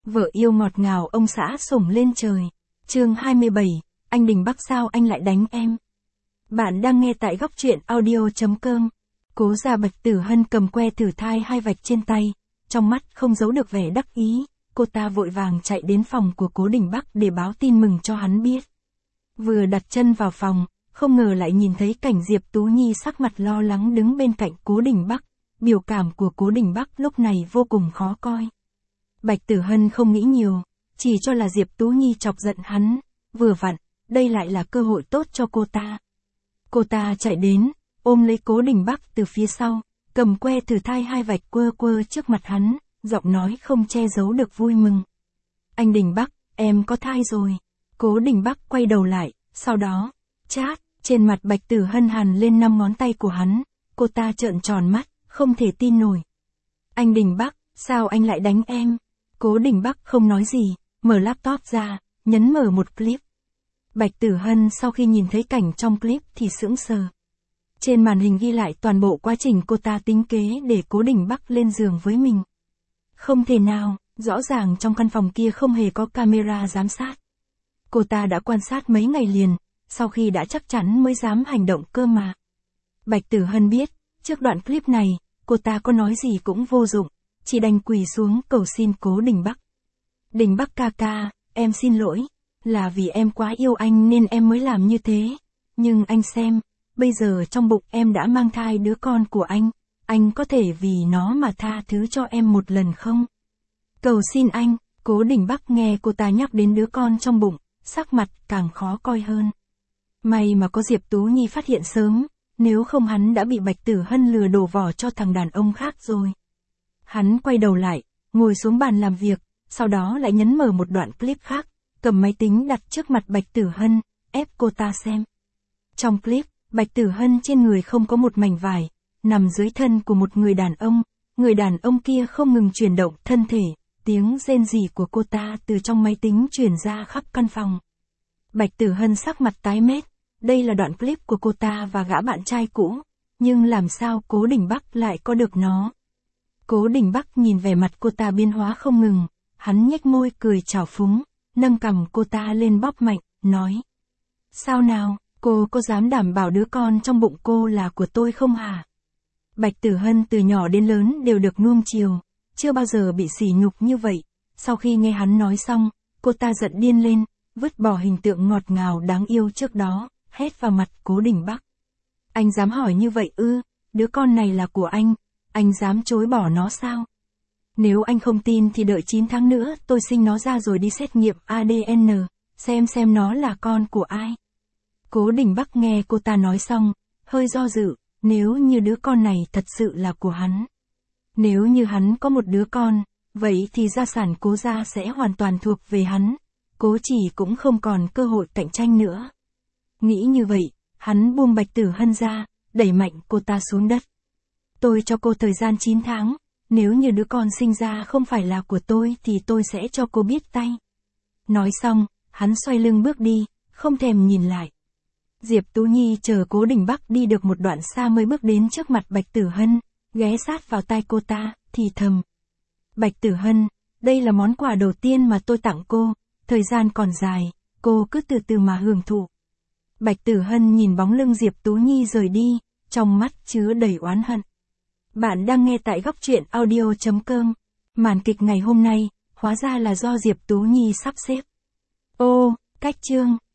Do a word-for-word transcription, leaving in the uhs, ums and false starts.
Vợ yêu ngọt ngào ông xã sủng lên trời. Chương hai mươi bảy, anh Đình Bắc sao anh lại đánh em? Bạn đang nghe tại góc truyện audio chấm com. Cố gia Bạch Tử Hân cầm que thử thai hai vạch trên tay, trong mắt không giấu được vẻ đắc ý, cô ta vội vàng chạy đến phòng của Cố Đình Bắc để báo tin mừng cho hắn biết. Vừa đặt chân vào phòng, không ngờ lại nhìn thấy cảnh Diệp Tú Nhi sắc mặt lo lắng đứng bên cạnh Cố Đình Bắc, biểu cảm của Cố Đình Bắc lúc này vô cùng khó coi. Bạch Tử Hân không nghĩ nhiều, chỉ cho là Diệp Tú Nhi chọc giận hắn, vừa vặn, đây lại là cơ hội tốt cho cô ta. Cô ta chạy đến, ôm lấy Cố Đình Bắc từ phía sau, cầm que thử thai hai vạch quơ quơ trước mặt hắn, giọng nói không che giấu được vui mừng. Anh Đình Bắc, em có thai rồi. Cố Đình Bắc quay đầu lại, sau đó, chát, trên mặt Bạch Tử Hân hằn lên năm ngón tay của hắn, cô ta trợn tròn mắt, không thể tin nổi. Anh Đình Bắc, sao anh lại đánh em? Cố Đình Bắc không nói gì, mở laptop ra, nhấn mở một clip. Bạch Tử Hân sau khi nhìn thấy cảnh trong clip thì sững sờ. Trên màn hình ghi lại toàn bộ quá trình cô ta tính kế để Cố Đình Bắc lên giường với mình. Không thể nào, rõ ràng trong căn phòng kia không hề có camera giám sát. Cô ta đã quan sát mấy ngày liền, sau khi đã chắc chắn mới dám hành động cơ mà. Bạch Tử Hân biết, trước đoạn clip này, cô ta có nói gì cũng vô dụng, chỉ đành quỳ xuống cầu xin Cố Đình Bắc. Đình Bắc ca ca, em xin lỗi, là vì em quá yêu anh nên em mới làm như thế. Nhưng anh xem, bây giờ trong bụng em đã mang thai đứa con của anh, anh có thể vì nó mà tha thứ cho em một lần không? Cầu xin anh. Cố Đình Bắc nghe cô ta nhắc đến đứa con trong bụng, sắc mặt càng khó coi hơn. May mà có Diệp Tú Nhi phát hiện sớm, nếu không hắn đã bị Bạch Tử Hân lừa đổ vỏ cho thằng đàn ông khác rồi. Hắn quay đầu lại, ngồi xuống bàn làm việc, sau đó lại nhấn mở một đoạn clip khác, cầm máy tính đặt trước mặt Bạch Tử Hân, ép cô ta xem. Trong clip, Bạch Tử Hân trên người không có một mảnh vải, nằm dưới thân của một người đàn ông, người đàn ông kia không ngừng chuyển động thân thể, tiếng rên rỉ của cô ta từ trong máy tính truyền ra khắp căn phòng. Bạch Tử Hân sắc mặt tái mét, đây là đoạn clip của cô ta và gã bạn trai cũ, nhưng làm sao Cố Đình Bắc lại có được nó? Cố Đình Bắc nhìn vẻ mặt cô ta biến hóa không ngừng, hắn nhếch môi cười trào phúng, nâng cằm cô ta lên bóp mạnh, nói. Sao nào, cô có dám đảm bảo đứa con trong bụng cô là của tôi không hả? Bạch Tử Hân từ nhỏ đến lớn đều được nuông chiều, chưa bao giờ bị sỉ nhục như vậy. Sau khi nghe hắn nói xong, cô ta giận điên lên, vứt bỏ hình tượng ngọt ngào đáng yêu trước đó, hét vào mặt Cố Đình Bắc. Anh dám hỏi như vậy ư, đứa con này là của anh, anh dám chối bỏ nó sao? Nếu anh không tin thì đợi chín tháng nữa tôi sinh nó ra rồi đi xét nghiệm a đê en, xem xem nó là con của ai. Cố Đình Bắc nghe cô ta nói xong, hơi do dự, nếu như đứa con này thật sự là của hắn. Nếu như hắn có một đứa con, vậy thì gia sản Cố gia sẽ hoàn toàn thuộc về hắn, Cố Chỉ cũng không còn cơ hội cạnh tranh nữa. Nghĩ như vậy, hắn buông Bạch Tử Hân ra, đẩy mạnh cô ta xuống đất. Tôi cho cô thời gian chín tháng, nếu như đứa con sinh ra không phải là của tôi thì tôi sẽ cho cô biết tay. Nói xong, hắn xoay lưng bước đi, không thèm nhìn lại. Diệp Tú Nhi chờ Cố Đình Bắc đi được một đoạn xa mới bước đến trước mặt Bạch Tử Hân, ghé sát vào tai cô ta, thì thầm. Bạch Tử Hân, đây là món quà đầu tiên mà tôi tặng cô, thời gian còn dài, cô cứ từ từ mà hưởng thụ. Bạch Tử Hân nhìn bóng lưng Diệp Tú Nhi rời đi, trong mắt chứa đầy oán hận. Bạn đang nghe tại góc truyện audio chấm com. Màn kịch ngày hôm nay, hóa ra là do Diệp Tú Nhi sắp xếp. Ô, cách chương.